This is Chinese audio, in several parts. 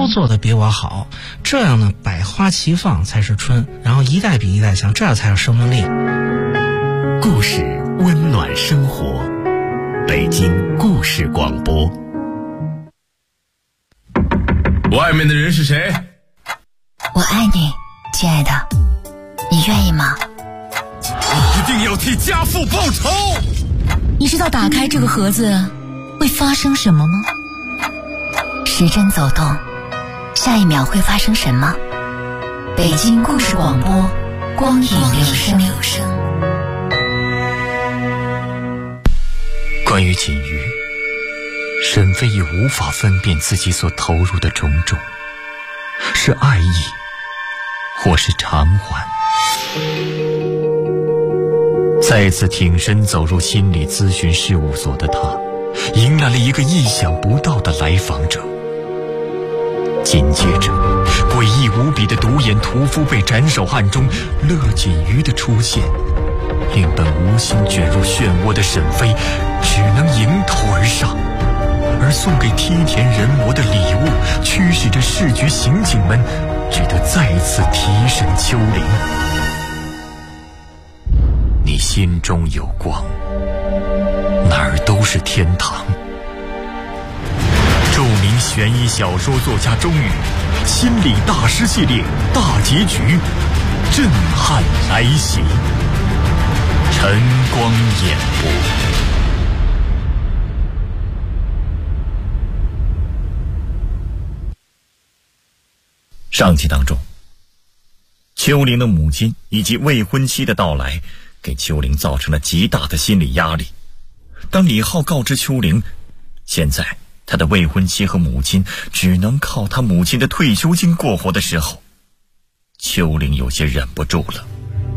都做得比我好，这样呢百花齐放才是春，然后一代比一代强，这样才有生命力。 故事温暖生活，北京故事广播。 外面的人是谁？ 我爱你，亲爱的，你愿意吗？ 我一定要替家父报仇。 你知道打开这个盒子会发生什么吗？时针走动，下一秒会发生什么？北京故事广播，光影留声。 关于锦瑜，沈飞已无法分辨自己所投入的种种，是爱意，或是偿还。再次挺身走入心理咨询事务所的他，迎来了一个意想不到的来访者。紧接着，诡异无比的独眼屠夫被斩首案中乐锦瑜的出现，令本无心卷入漩涡的沈飞只能迎头而上，而送给梯田人魔的礼物驱使着市局刑警们只得再次提审秋玲。你心中有光，哪儿都是天堂。著名悬疑小说作家钟宇心理大师系列大结局震撼来袭，晨光演播。上集当中，秋玲的母亲以及未婚妻的到来给秋玲造成了极大的心理压力。当李浩告知秋玲，现在他的未婚妻和母亲只能靠他母亲的退休金过活的时候，秋玲有些忍不住了。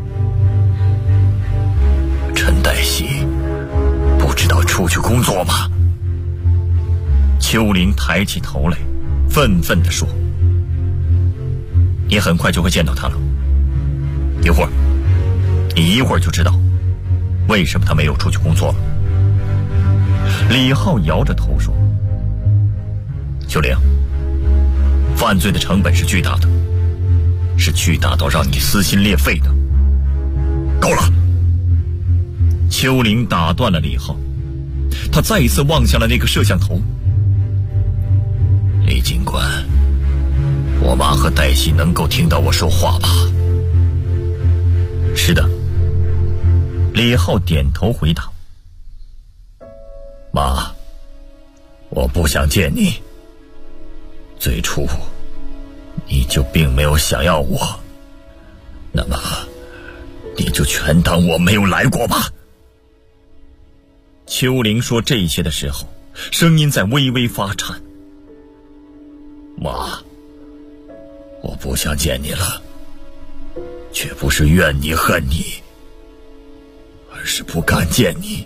陈黛西不知道出去工作吗？秋玲抬起头来愤愤地说，你很快就会见到他了，你一会儿就知道为什么他没有出去工作了。李浩摇着头说，秋玲，犯罪的成本是巨大的，是巨大到让你撕心裂肺的。够了！秋玲打断了李浩，他再一次望向了那个摄像头。李警官，我妈和黛西能够听到我说话吧？是的。李浩点头回答。妈，我不想见你。最初你就并没有想要我，那么你就全当我没有来过吧。秋玲说这些的时候，声音在微微发颤。妈，我不想见你了，却不是怨你恨你，而是不敢见你。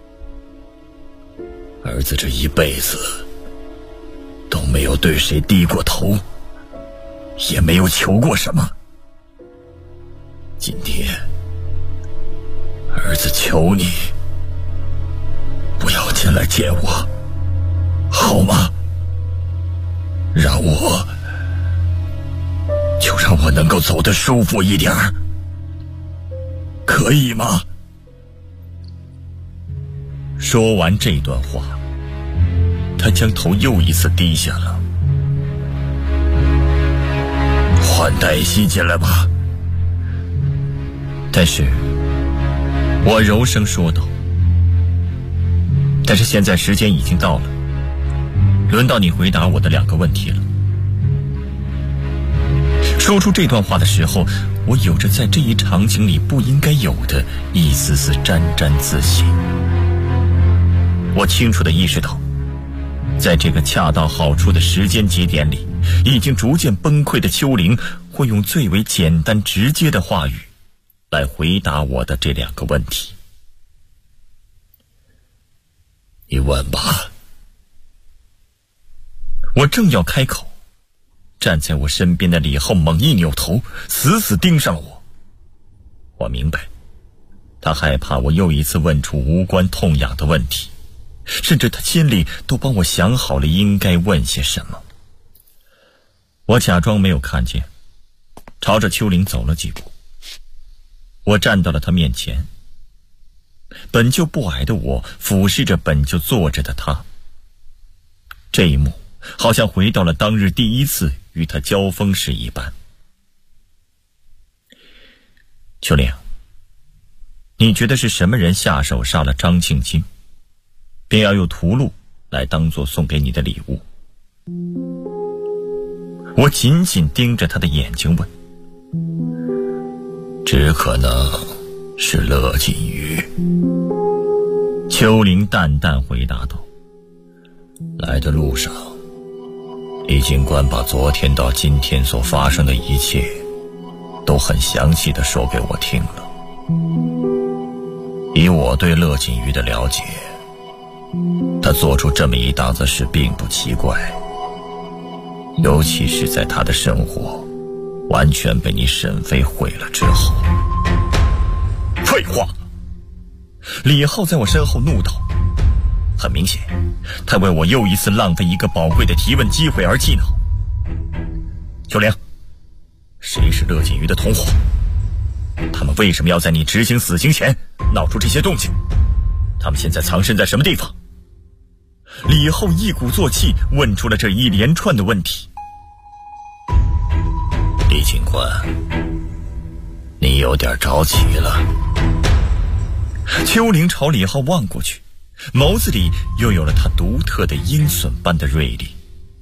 儿子这一辈子都没有对谁低过头，也没有求过什么。今天儿子求你不要进来见我，好吗？就让我能够走得舒服一点儿，可以吗？说完这段话，他将头又一次低下了。换黛西进来吧。但是我柔声说道，但是现在时间已经到了，轮到你回答我的2个问题了。说出这段话的时候，我有着在这一场景里不应该有的一丝丝沾沾自喜。我清楚地意识到，在这个恰到好处的时间节点里，已经逐渐崩溃的秋玲会用最为简单直接的话语来回答我的这2个问题。你问吧。我正要开口，站在我身边的李浩猛一扭头，死死盯上了我。我明白，他害怕我又一次问出无关痛痒的问题，甚至他心里都帮我想好了应该问些什么。 我假装没有看见，朝着秋玲走了几步。我站到了他面前，本就不矮的我俯视着本就坐着的他。这一幕好像回到了当日第一次与他交锋时一般。秋玲，你觉得是什么人下手杀了张庆清，便要用屠戮来当作送给你的礼物？我紧紧盯着他的眼睛问。 只可能是乐锦瑜。 秋玲淡淡回答道。 来的路上，李警官把昨天到今天所发生的一切都很详细地说给我听了。以我对乐锦瑜的了解，他做出这么一档子事并不奇怪，尤其是在他的生活完全被你沈飞毁了之后。 废话！李浩在我身后怒道。很明显，他为我又一次浪费一个宝贵的提问机会而气恼。秋玲，谁是乐锦瑜的同伙？他们为什么要在你执行死刑前闹出这些动静？他们现在藏身在什么地方？李浩一鼓作气问出了这一连串的问题。 李警官，你有点着急了。 秋玲朝李浩望过去，眸子里又有了他独特的鹰隼般的锐利。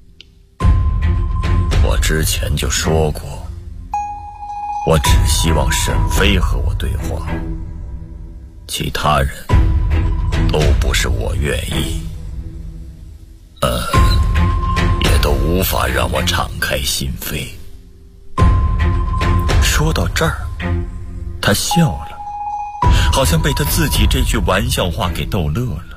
我之前就说过，我只希望沈飞和我对话，其他人都不是我愿意，也都无法让我敞开心扉。 说到这儿，他笑了，好像被他自己这句玩笑话给逗乐了。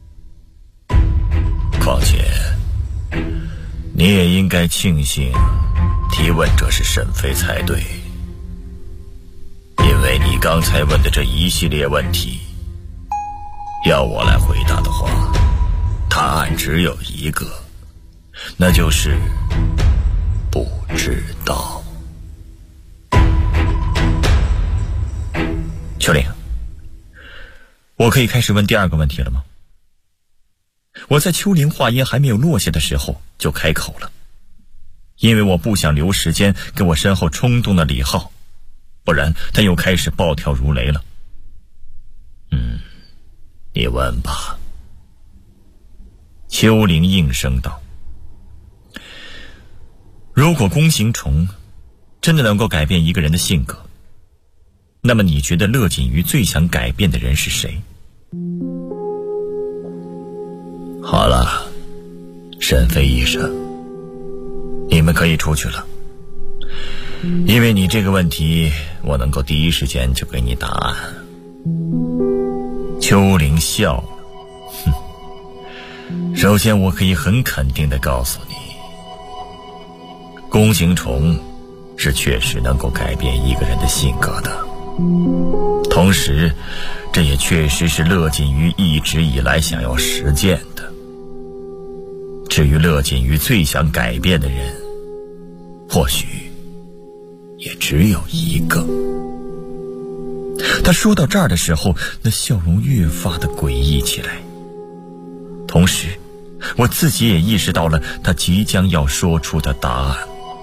况且你也应该庆幸提问者是沈飞才对，因为你刚才问的这一系列问题，要我来回答的话，答案只有一个，那就是不知道。 秋玲，我可以开始问第二个问题了吗？我在秋玲话音还没有落下的时候就开口了，因为我不想留时间给我身后冲动的李浩，不然他又开始暴跳如雷了。 你问吧。 秋玲应声道。如果弓形虫真的能够改变一个人的性格，那么你觉得乐锦瑜最想改变的人是谁？ 好了，沈飞医生，你们可以出去了，因为你这个问题我能够第一时间就给你答案。 秋玲笑了，首先我可以很肯定地告诉你，弓形虫是确实能够改变一个人的性格的，同时这也确实是乐锦瑜一直以来想要实践的。至于乐锦瑜最想改变的人，或许也只有一个。他说到这儿的时候，那笑容越发的诡异起来，同时我自己也意识到了他即将要说出的答案。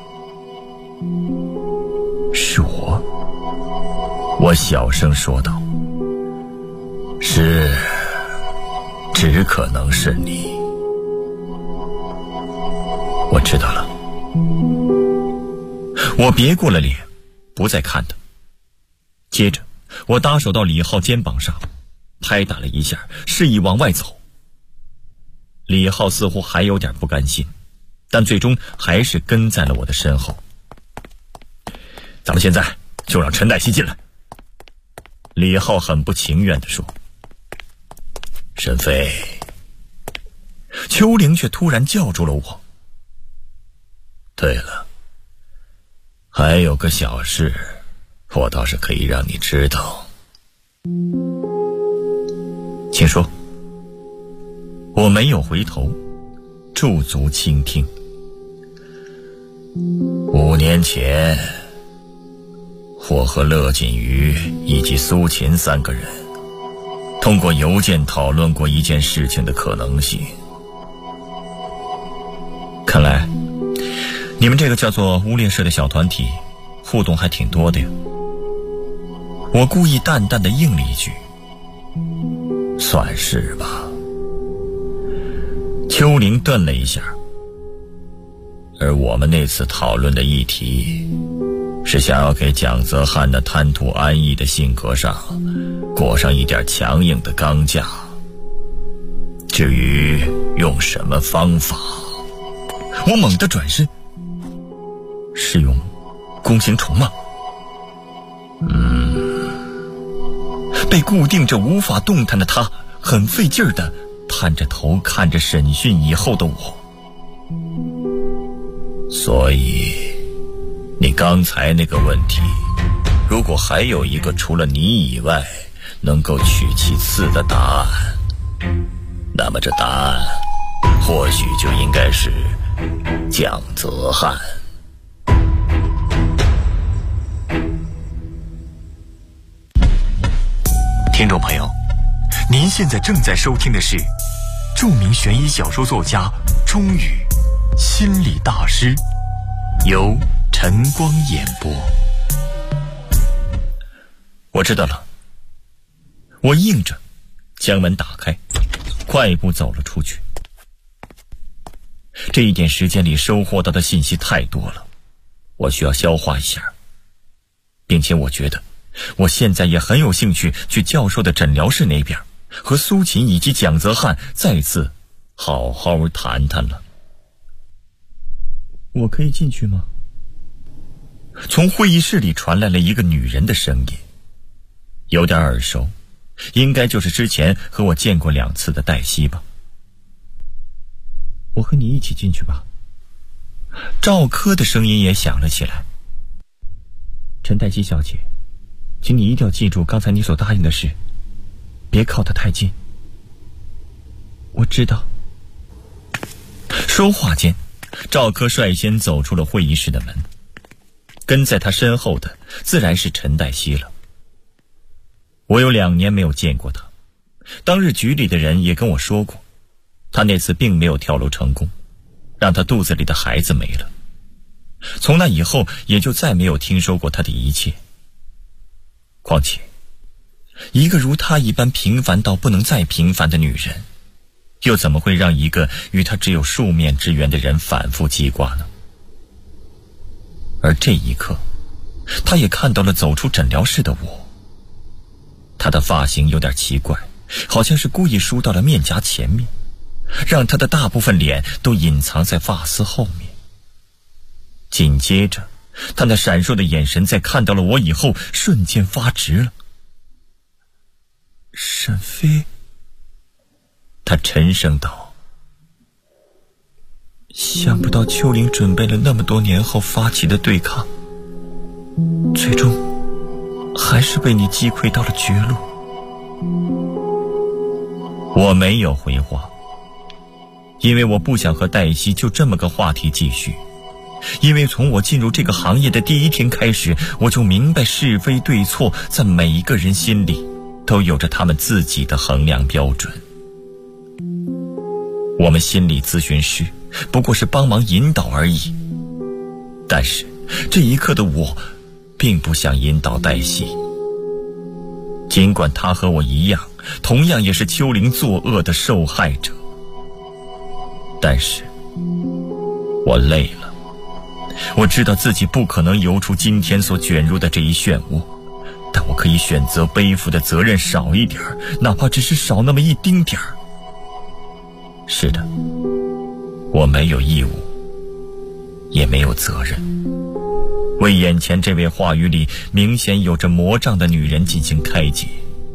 是我小声说道。 是，只可能是你。 我知道了。我别过了脸，不再看他。接着我搭手到李浩肩膀上，拍打了一下，示意往外走。李浩似乎还有点不甘心，但最终还是跟在了我的身后。咱们现在就让陈黛西进来。李浩很不情愿地说。 沈飞。 秋玲却突然叫住了我。 对了，还有个小事，我倒是可以让你知道。 请说。我没有回头，驻足倾听。 5年前，我和乐锦瑜以及苏秦3个人通过邮件讨论过一件事情的可能性。看来你们这个叫做乌猎社的小团体互动还挺多的呀。我故意淡淡的应了一句，算是吧。秋玲顿了一下，而我们那次讨论的议题是想要给蒋泽汉的贪图安逸的性格上裹上一点强硬的钢架。至于用什么方法，我猛地转身，是用弓形虫吗？被固定着无法动弹的他很费劲儿地探着头看着审讯以后的我。所以你刚才那个问题，如果还有一个除了你以外能够取其次的答案，那么这答案或许就应该是蒋泽汉。 听众朋友，您现在正在收听的是著名悬疑小说作家钟宇心理大师，由晨光演播。 我知道了。我应着将门打开，快步走了出去。这一点时间里收获到的信息太多了，我需要消化一下，并且我觉得我现在也很有兴趣去教授的诊疗室那边和苏秦以及蒋泽汉再次好好谈谈了。我可以进去吗？从会议室里传来了一个女人的声音，有点耳熟，应该就是之前和我见过2次的黛西吧。我和你一起进去吧。赵科的声音也响了起来。陈黛西小姐，请你一定要记住刚才你所答应的事，别靠得太近。我知道。说话间，赵科率先走出了会议室的门，跟在他身后的自然是陈黛西了。我有2年没有见过他，当日局里的人也跟我说过，他那次并没有跳楼成功，让他肚子里的孩子没了。从那以后也就再没有听说过他的一切。况且一个如她一般平凡到不能再平凡的女人，又怎么会让一个与她只有数面之缘的人反复记挂呢？而这一刻，她也看到了走出诊疗室的我。她的发型有点奇怪，好像是故意梳到了面颊前面，让她的大部分脸都隐藏在发丝后面。紧接着，她那闪烁的眼神在看到了我以后瞬间发直了。沈飞，他沉声道，想不到秋玲准备了那么多年后发起的对抗，最终还是被你击溃到了绝路。我没有回话，因为我不想和黛西就这么个话题继续。因为从我进入这个行业的第一天开始，我就明白是非对错在每一个人心里都有着他们自己的衡量标准。我们心理咨询师不过是帮忙引导而已，但是这一刻的我并不想引导黛西。尽管她和我一样，同样也是秋玲作恶的受害者，但是我累了。我知道自己不可能游出今天所卷入的这一漩涡，但我可以选择背负的责任少一点，哪怕只是少那么一丁点儿。是的，我没有义务，也没有责任，为眼前这位话语里明显有着魔障的女人进行开解。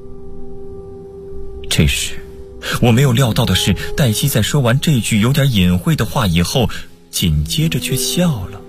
这时，我没有料到的是，黛西在说完这句有点隐晦的话以后，紧接着却笑了。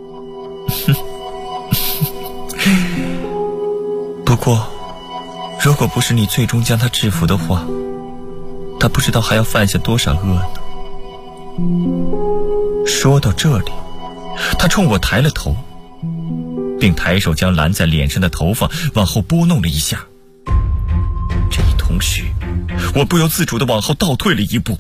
不过，如果不是你最终将他制服的话，他不知道还要犯下多少恶呢。说到这里， 他冲我抬了头，并抬手将拦在脸上的头发往后拨弄了一下。这一同时，我不由自主地往后倒退了一步，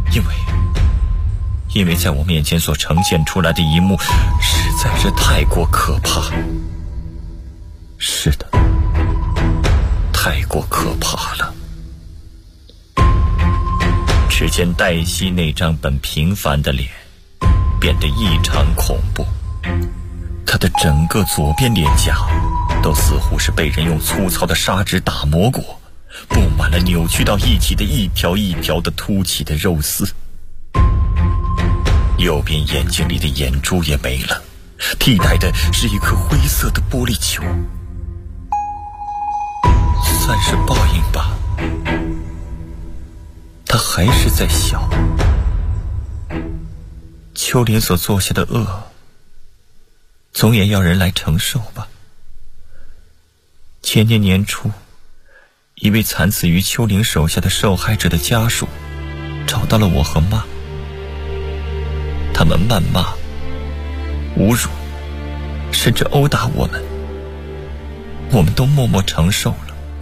因为在我面前所呈现出来的一幕实在是太过可怕。是的，太过可怕了。只见黛西那张本平凡的脸变得异常恐怖，她的整个左边脸颊都似乎是被人用粗糙的砂纸打磨过，布满了扭曲到一起的一条一条的凸起的肉丝。右边眼睛里的眼珠也没了，替代的是一颗灰色的玻璃球。算是报应吧，他还是在笑。秋林所做下的恶，总也要人来承受吧。前年年初，一位惨死于秋林手下的受害者的家属找到了我和妈，他们谩骂、侮辱，甚至殴打我们都默默承受了。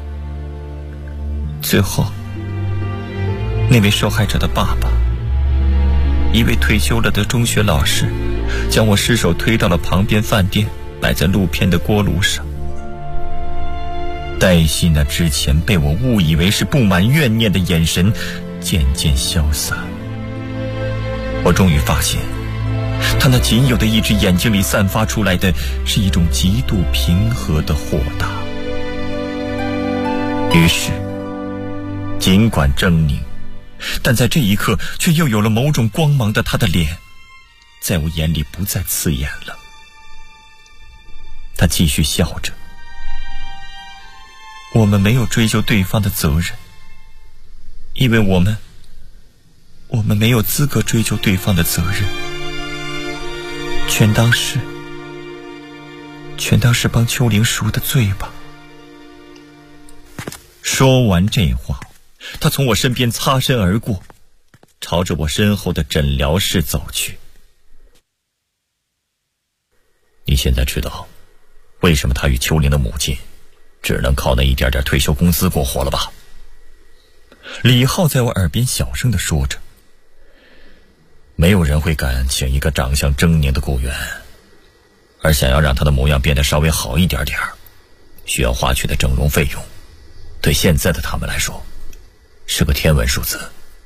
最后，那位受害者的爸爸，一位退休了的中学老师，将我尸首推到了旁边饭店摆在路边的锅炉上。黛西那之前被我误以为是布满怨念的眼神渐渐消散，我终于发现他那仅有的一只眼睛里散发出来的是一种极度平和的豁达。于是尽管狰狞，但在这一刻却又有了某种光芒的他的脸在我眼里不再刺眼了。他继续笑着，我们没有追究对方的责任，因为我们没有资格追究对方的责任，全当是帮秋玲赎的罪吧。说完这话，他从我身边擦身而过，朝着我身后的诊疗室走去。你现在知道为什么他与秋玲的母亲只能靠那一点点退休工资过活了吧？李浩在我耳边小声地说着。没有人会敢请一个长相狰狞的雇员，而想要让他的模样变得稍微好一点点，需要花去的整容费用，对现在的他们来说是个天文数字。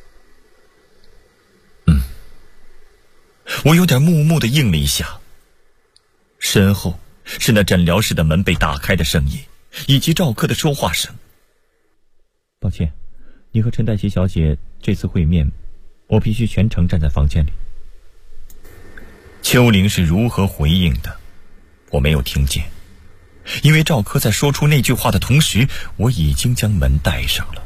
我有点木木地应了一下，身后是那诊疗室的门被打开的声音，以及赵克的说话声。抱歉，你和陈黛西小姐这次会面，我必须全程站在房间里。秋玲是如何回应的，我没有听见，因为赵科在说出那句话的同时，我已经将门带上了。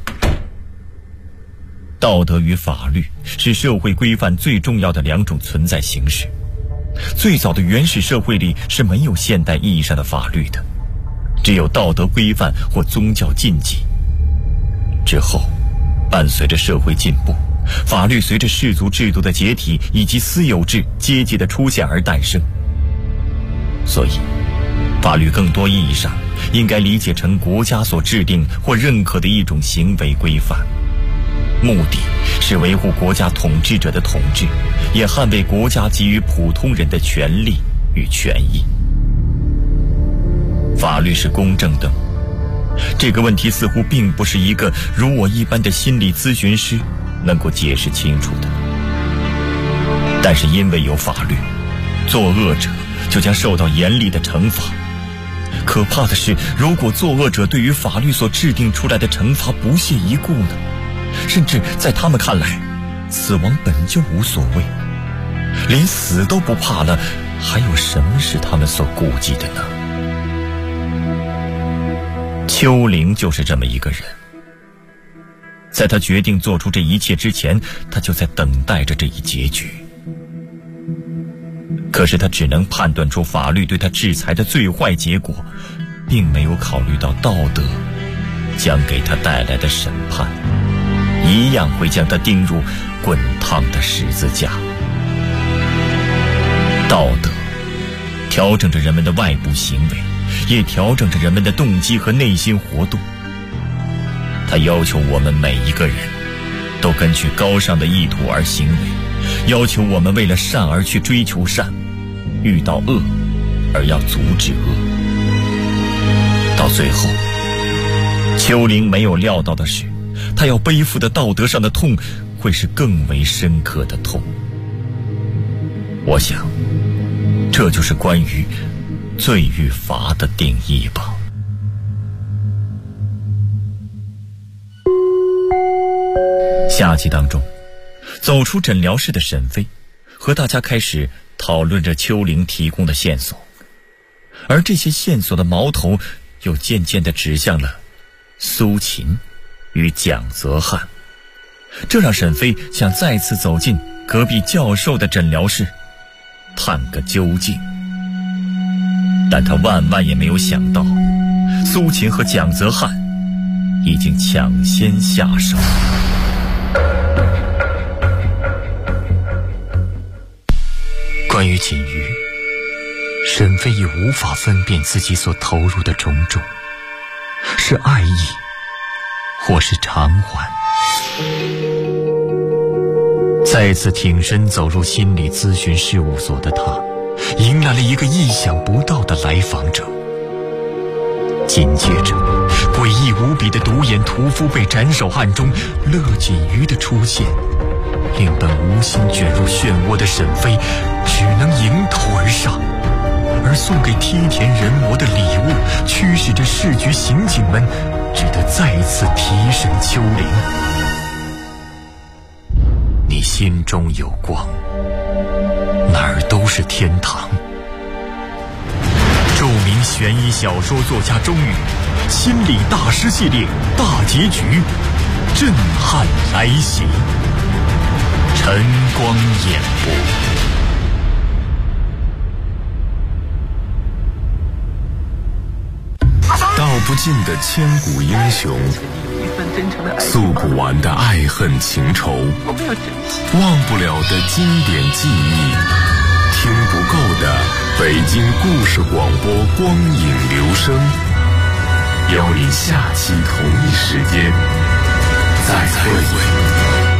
道德与法律是社会规范最重要的两种存在形式。最早的原始社会里是没有现代意义上的法律的，只有道德规范或宗教禁忌。之后，伴随着社会进步，法律随着氏族制度的解体以及私有制阶级的出现而诞生。所以，法律更多意义上应该理解成国家所制定或认可的一种行为规范，目的是维护国家统治者的统治，也捍卫国家给予普通人的权利与权益。法律是公正的，这个问题似乎并不是一个如我一般的心理咨询师能够解释清楚的。但是因为有法律，作恶者就将受到严厉的惩罚。可怕的是，如果作恶者对于法律所制定出来的惩罚不屑一顾呢？甚至在他们看来，死亡本就无所谓，连死都不怕了，还有什么是他们所顾忌的呢？秋玲就是这么一个人，在他决定做出这一切之前，他就在等待着这一结局。可是他只能判断出法律对他制裁的最坏结果，并没有考虑到道德将给他带来的审判，一样会将他钉入滚烫的十字架。道德调整着人们的外部行为，也调整着人们的动机和内心活动。它要求我们每一个人都根据高尚的意图而行为，要求我们为了善而去追求善，遇到恶而要阻止恶。到最后，丘陵没有料到的是，他要背负的道德上的痛会是更为深刻的痛。我想这就是关于罪与罚的定义吧。下集当中，走出诊疗室的沈飞和大家开始讨论着丘陵提供的线索，而这些线索的矛头又渐渐地指向了苏秦与蒋泽汉，这让沈飞想再次走进隔壁教授的诊疗室探个究竟。但他万万也没有想到，苏秦和蒋泽汉已经抢先下手。 关于锦瑜，沈飞已无法分辨自己所投入的种种，是爱意或是偿还。再次挺身走入心理咨询事务所的他，迎来了一个意想不到的来访者。紧接着，诡异无比的独眼屠夫被斩首案中乐锦瑜的出现，令本无心卷入漩涡的沈飞只能迎头而上，而送给梯田人魔的礼物驱使着市局刑警们只得再次提审丘陵。你心中有光，哪儿都是天堂。著名悬疑小说作家钟宇心理大师系列大结局震撼来袭，晨光演播。 道不尽的千古英雄，诉不完的爱恨情仇，忘不了的经典记忆，听不够的北京故事广播光影留声，邀你下期同一时间再会。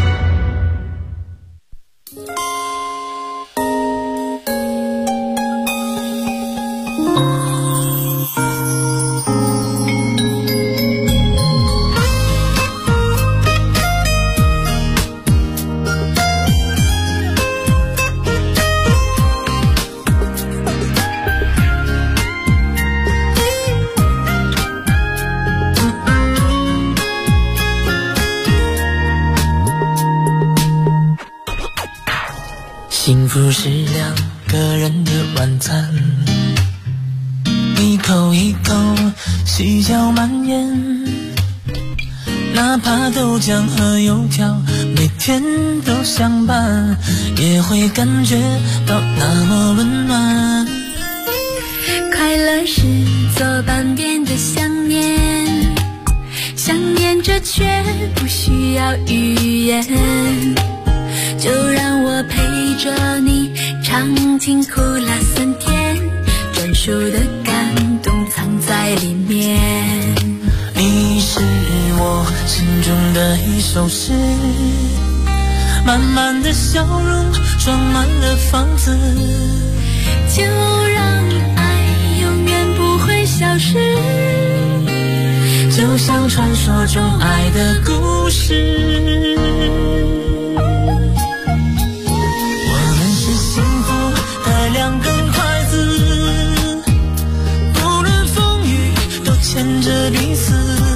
幸福是两个人的晚餐，一口一口细嚼慢咽，哪怕豆浆和油条每天都相伴，也会感觉到那么温暖。 快乐是作伴变的想念，想念着却不需要语言，就让我陪着你尝尽苦辣酸甜，专属的感动藏在里面。 你是我心中的一首诗，满满的笑容装满了房子， 就让爱永远不会消失， 就像传说中爱的故事。两根筷子，不论风雨都牵着彼此，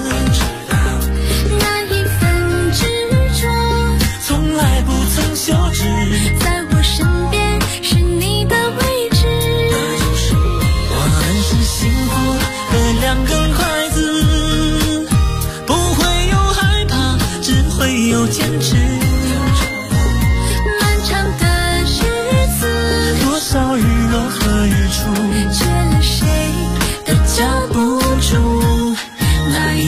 那一份执着从来不曾休止， 在我身边是你的位置。 我们是幸福的两根筷子，不会有害怕，只会有坚持。少日落和日出， 缺了谁都叫不出那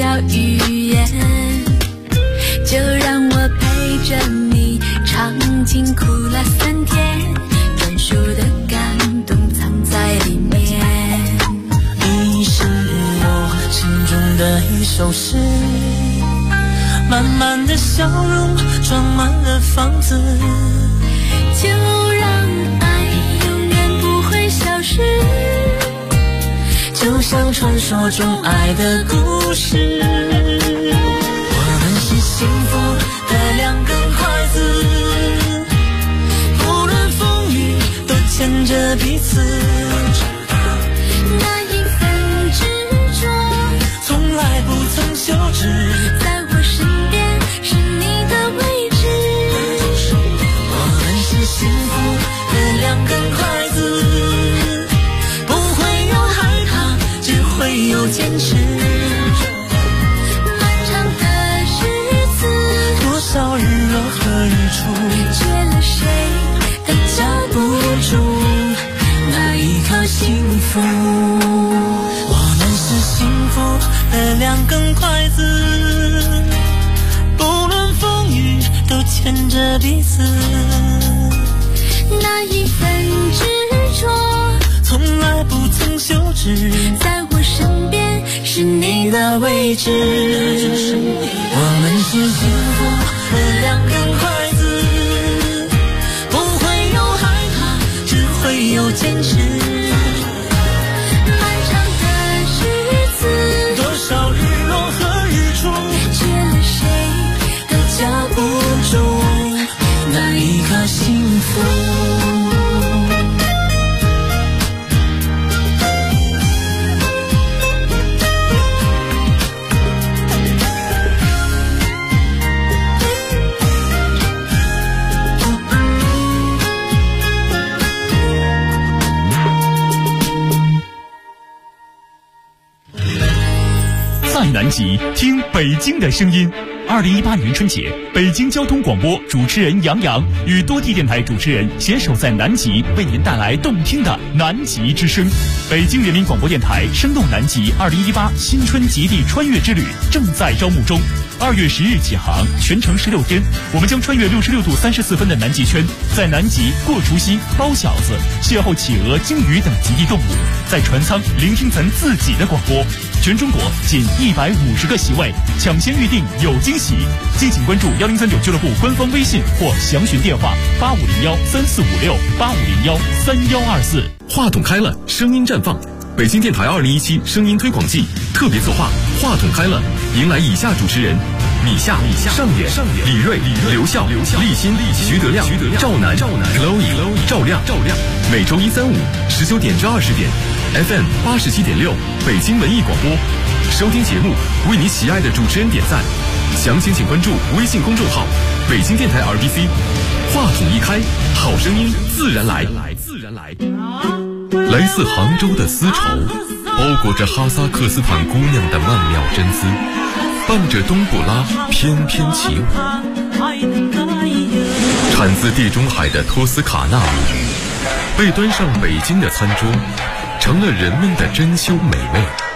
要语言，就让我陪着你尝尽苦辣酸甜，专属的感动藏在里面。 你是我心中的一首诗，满满的笑容装满了房子， 就让爱永远不会消失， 就像传说中爱的故事。我们是幸福的两根筷子，不论风雨都牵着彼此， 那一份执着从来不曾休止， 在我身边是你的位置。 我们是幸福的两根筷子，不会有害怕，只会有坚持。 漫长的日子， 多少日落和日出， 缺了谁都夹不住那一颗幸福。我们是幸福的两根筷子，不论风雨都牵着彼此， 那一份执着从来不曾休止， 在我身边是你的位置。 我们是幸福的两根筷子，不会有害怕，只会有坚持。 漫长的日子， 多少日落和日出， 缺了谁都夹不住那一颗幸福。 在南极听北京的声音。2018年春节，北京交通广播主持人杨洋与多地电台主持人携手在南极，为您带来动听的南极之声。北京人民广播电台生动南极2018新春极地穿越之旅正在招募中，2月10日起航，全程16天，我们将穿越66度34分的南极圈，在南极过除夕、包饺子，邂逅企鹅、鲸鱼等极地动物，在船舱聆听咱自己的广播。全中国仅150个席位，抢先预定有惊喜。敬请关注1039俱乐部官方微信或详询电话8501-3456、8501-3124。 话筒开了，声音绽放。北京电台2017声音推广季特别策划话筒开了，迎来以下主持人：米夏、上野、李锐、刘笑、立新、徐德亮、赵楠、Chloe、赵亮。每周1、3、5 19点至20点 ，FM 87.6北京文艺广播。收听节目，为你喜爱的主持人点赞。详情请关注微信公众号“北京电台 RBC”。话筒一开，好声音自然来。来自杭州的丝绸，包裹着哈萨克斯坦姑娘的曼妙真姿，伴着冬不拉翩翩起舞。产自地中海的托斯卡纳米，被端上北京的餐桌，成了人们的珍馐美味。